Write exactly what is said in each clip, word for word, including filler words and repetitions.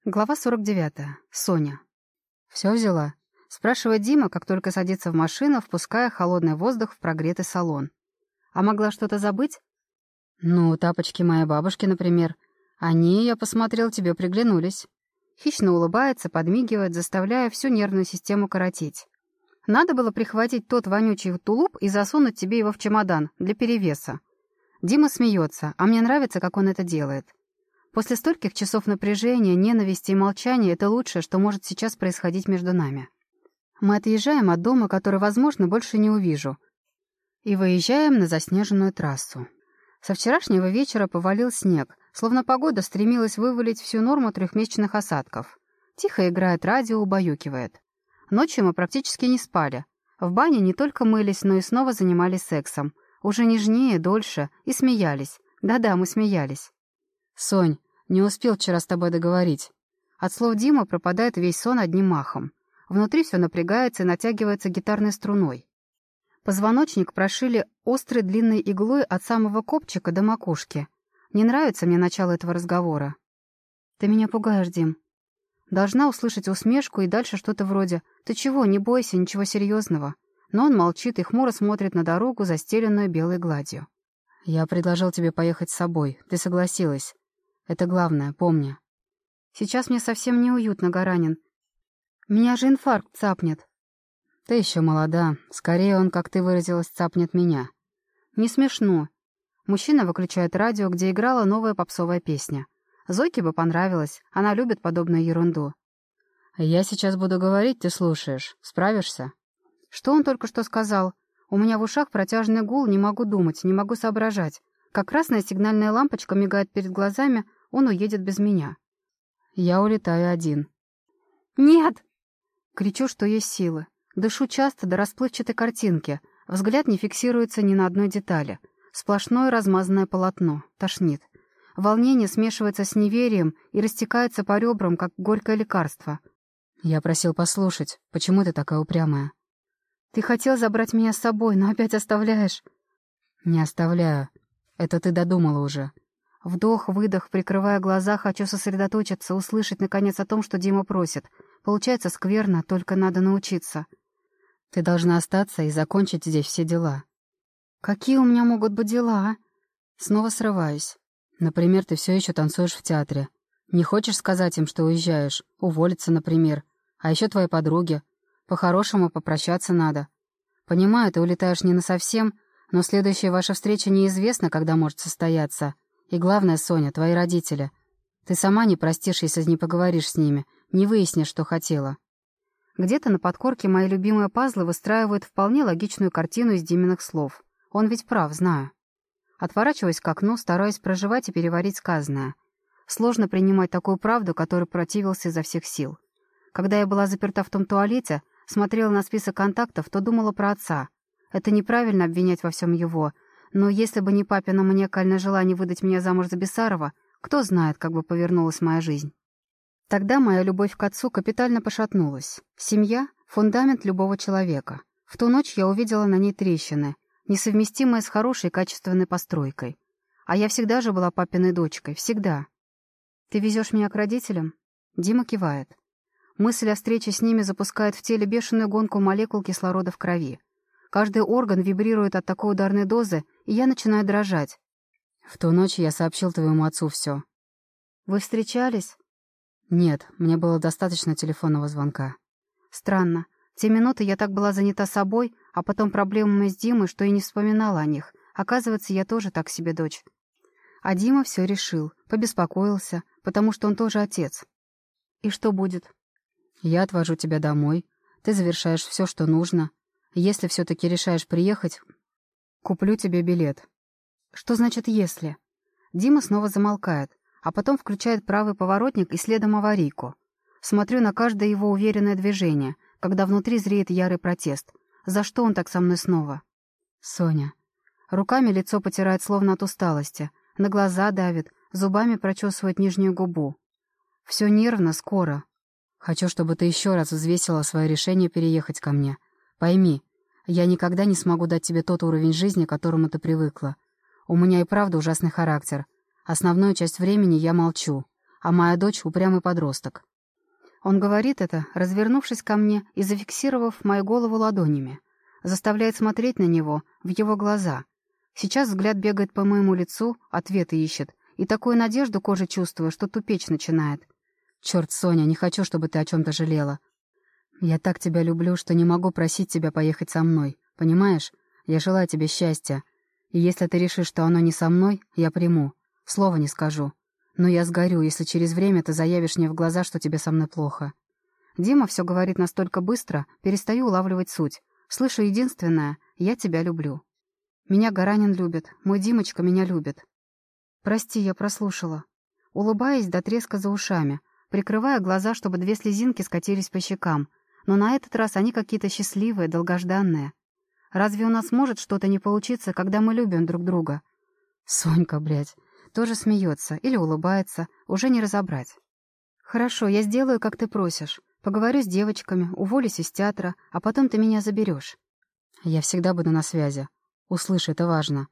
Глава сорок девятая. Соня. «Все взяла?» — спрашивает Дима, как только садится в машину, впуская холодный воздух в прогретый салон. «А могла что-то забыть?» «Ну, тапочки моей бабушки, например. Они, я посмотрел, тебе приглянулись». Хищно улыбается, подмигивает, заставляя всю нервную систему коротить. «Надо было прихватить тот вонючий тулуп и засунуть тебе его в чемодан для перевеса». Дима смеется, а мне нравится, как он это делает. После стольких часов напряжения, ненависти и молчания это лучшее, что может сейчас происходить между нами. Мы отъезжаем от дома, который, возможно, больше не увижу, и выезжаем на заснеженную трассу. Со вчерашнего вечера повалил снег, словно погода стремилась вывалить всю норму трехмесячных осадков. Тихо играет радио, убаюкивает. Ночью мы практически не спали. В бане не только мылись, но и снова занимались сексом. Уже нежнее, дольше, и смеялись. Да-да, мы смеялись. «Сонь, не успел вчера с тобой договорить». От слов Димы пропадает весь сон одним махом. Внутри все напрягается и натягивается гитарной струной. Позвоночник прошили острой длинной иглой от самого копчика до макушки. Не нравится мне начало этого разговора. «Ты меня пугаешь, Дим». Должна услышать усмешку и дальше что-то вроде «Ты чего, не бойся, ничего серьезного». Но он молчит и хмуро смотрит на дорогу, застеленную белой гладью. «Я предложил тебе поехать с собой. Ты согласилась. Это главное, помни». «Сейчас мне совсем неуютно, Гаранин. Меня же инфаркт цапнет». «Ты еще молода. Скорее он, как ты выразилась, цапнет меня». «Не смешно». Мужчина выключает радио, где играла новая попсовая песня. Зойке бы понравилось. Она любит подобную ерунду. «Я сейчас буду говорить, ты слушаешь. Справишься?» Что он только что сказал? У меня в ушах протяжный гул, не могу думать, не могу соображать. Как красная сигнальная лампочка мигает перед глазами, он уедет без меня. Я улетаю один. «Нет!» Кричу, что есть силы. Дышу часто до расплывчатой картинки. Взгляд не фиксируется ни на одной детали. Сплошное размазанное полотно. Тошнит. Волнение смешивается с неверием и растекается по ребрам, как горькое лекарство. Я просил послушать. Почему ты такая упрямая? Ты хотел забрать меня с собой, но опять оставляешь. Не оставляю. Это ты додумала уже. Вдох, выдох, прикрывая глаза, хочу сосредоточиться, услышать, наконец, о том, что Дима просит. Получается скверно, только надо научиться. Ты должна остаться и закончить здесь все дела. Какие у меня могут быть дела, а? Снова срываюсь. Например, ты все еще танцуешь в театре. Не хочешь сказать им, что уезжаешь? Уволиться, например. А еще твои подруги. По-хорошему попрощаться надо. Понимаю, ты улетаешь не насовсем, но следующая ваша встреча неизвестна, когда может состояться. И главное, Соня, твои родители. Ты сама не простишь, если не поговоришь с ними, не выяснишь, что хотела. Где-то на подкорке мои любимые пазлы выстраивают вполне логичную картину из Диминых слов. Он ведь прав, знаю. Отворачиваюсь к окну, стараюсь проживать и переварить сказанное. Сложно принимать такую правду, которой противился изо всех сил. Когда я была заперта в том туалете, смотрела на список контактов, то думала про отца. Это неправильно обвинять во всем его, но если бы не папино маниакальное желание выдать меня замуж за Бессарова, кто знает, как бы повернулась моя жизнь. Тогда моя любовь к отцу капитально пошатнулась. Семья — фундамент любого человека. В ту ночь я увидела на ней трещины, несовместимые с хорошей качественной постройкой. А я всегда же была папиной дочкой, всегда. «Ты везешь меня к родителям?» Дима кивает. Мысль о встрече с ними запускает в теле бешеную гонку молекул кислорода в крови. Каждый орган вибрирует от такой ударной дозы, и я начинаю дрожать. В ту ночь я сообщил твоему отцу все. Вы встречались? Нет, мне было достаточно телефонного звонка. Странно. В те минуты я так была занята собой, а потом проблемами с Димой, что и не вспоминала о них. Оказывается, я тоже так себе дочь. А Дима все решил, побеспокоился, потому что он тоже отец. И что будет? Я отвожу тебя домой, ты завершаешь все, что нужно. Если все-таки решаешь приехать, куплю тебе билет. Что значит «если»? Дима снова замолкает, а потом включает правый поворотник и следом аварийку. Смотрю на каждое его уверенное движение, когда внутри зреет ярый протест. За что он так со мной снова? Соня. Руками лицо потирает словно от усталости, на глаза давит, зубами прочесывает нижнюю губу. Все нервно, скоро. Хочу, чтобы ты еще раз взвесила свое решение переехать ко мне. Пойми, я никогда не смогу дать тебе тот уровень жизни, к которому ты привыкла. У меня и правда ужасный характер. Основную часть времени я молчу. а моя дочь — упрямый подросток». Он говорит это, развернувшись ко мне и зафиксировав мою голову ладонями. Заставляет смотреть на него, в его глаза. Сейчас взгляд бегает по моему лицу, ответы ищет, и такую надежду кожей чувствую, что тупеть начинает. «Черт, Соня, не хочу, чтобы ты о чем-то жалела. Я так тебя люблю, что не могу просить тебя поехать со мной. Понимаешь? Я желаю тебе счастья. И если ты решишь, что оно не со мной, я приму. Слова не скажу. Но я сгорю, если через время ты заявишь мне в глаза, что тебе со мной плохо». Дима все говорит настолько быстро, перестаю улавливать суть. Слышу единственное: «Я тебя люблю». Меня Гаранин любит, мой Димочка меня любит. Прости, я прослушала. Улыбаясь до треска за ушами, прикрывая глаза, чтобы две слезинки скатились по щекам, но на этот раз они какие-то счастливые, долгожданные. Разве у нас может что-то не получиться, когда мы любим друг друга? Сонька, блядь, тоже смеется или улыбается, уже не разобрать. Хорошо, я сделаю, как ты просишь. Поговорю с девочками, уволюсь из театра, а потом ты меня заберешь. Я всегда буду на связи. Услышь, это важно.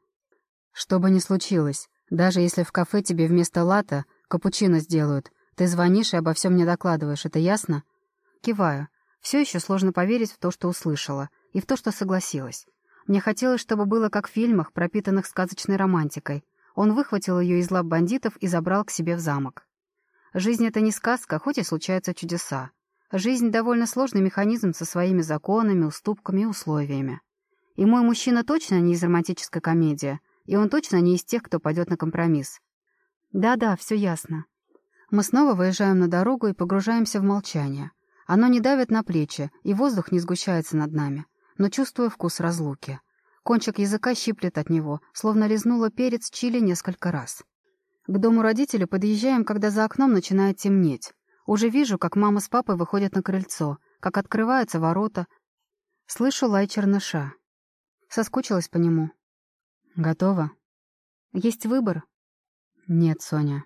Что бы ни случилось, даже если в кафе тебе вместо латте капучино сделают, ты звонишь и обо всем мне докладываешь, это ясно? Киваю. Все еще сложно поверить в то, что услышала, и в то, что согласилась. Мне хотелось, чтобы было как в фильмах, пропитанных сказочной романтикой. Он выхватил ее из лап бандитов и забрал к себе в замок. Жизнь — это не сказка, хоть и случаются чудеса. Жизнь — довольно сложный механизм со своими законами, уступками и условиями. И мой мужчина точно не из романтической комедии, и он точно не из тех, кто пойдет на компромисс. Да-да, все ясно. Мы снова выезжаем на дорогу и погружаемся в молчание. Оно не давит на плечи, и воздух не сгущается над нами, но чувствую вкус разлуки. Кончик языка щиплет от него, словно лизнула перец чили несколько раз. К дому родителей подъезжаем, когда за окном начинает темнеть. Уже вижу, как мама с папой выходят на крыльцо, как открываются ворота. Слышу лай черныша. Соскучилась по нему. Готова? Есть выбор? Нет, Соня.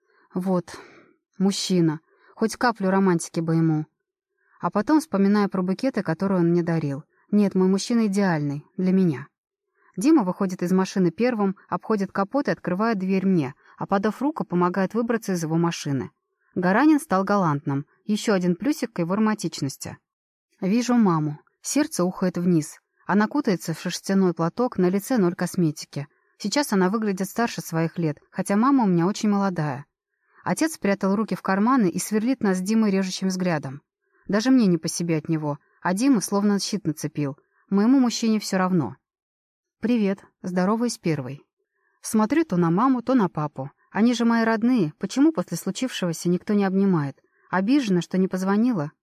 Вот, мужчина. Хоть каплю романтики бы ему. А потом вспоминаю про букеты, которые он мне дарил. Нет, мой мужчина идеальный. Для меня. Дима выходит из машины первым, обходит капот и открывает дверь мне, а подав руку, помогает выбраться из его машины. Гаранин стал галантным. Еще один плюсик к его романтичности. Вижу маму. Сердце ухает вниз. Она кутается в шерстяной платок, на лице ноль косметики. Сейчас она выглядит старше своих лет, хотя мама у меня очень молодая. Отец спрятал руки в карманы и сверлит нас с Димой режущим взглядом. Даже мне не по себе от него, а Дима словно щит нацепил. Моему мужчине все равно. «Привет», здороваюсь первой. Смотрю то на маму, то на папу. Они же мои родные, почему после случившегося никто не обнимает? Обижена, что не позвонила?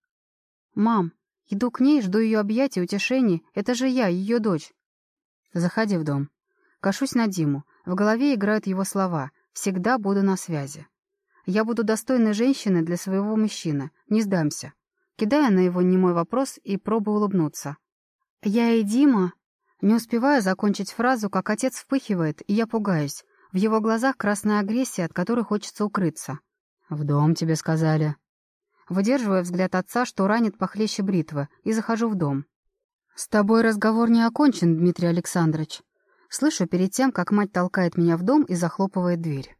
«Мам, иду к ней, жду ее объятий, утешений. Это же я, ее дочь». «Заходи в дом». Кашусь на Диму. В голове играют его слова. «Всегда буду на связи». Я буду достойной женщиной для своего мужчины. Не сдамся. Кидая на его немой вопрос и пробую улыбнуться. «Я и Дима...» Не успеваю закончить фразу, как отец впыхивает, и я пугаюсь. В его глазах красная агрессия, от которой хочется укрыться. «В дом тебе сказали». Выдерживая взгляд отца, что ранит похлеще бритвы, и захожу в дом. «С тобой разговор не окончен, Дмитрий Александрович». Слышу перед тем, как мать толкает меня в дом и захлопывает дверь.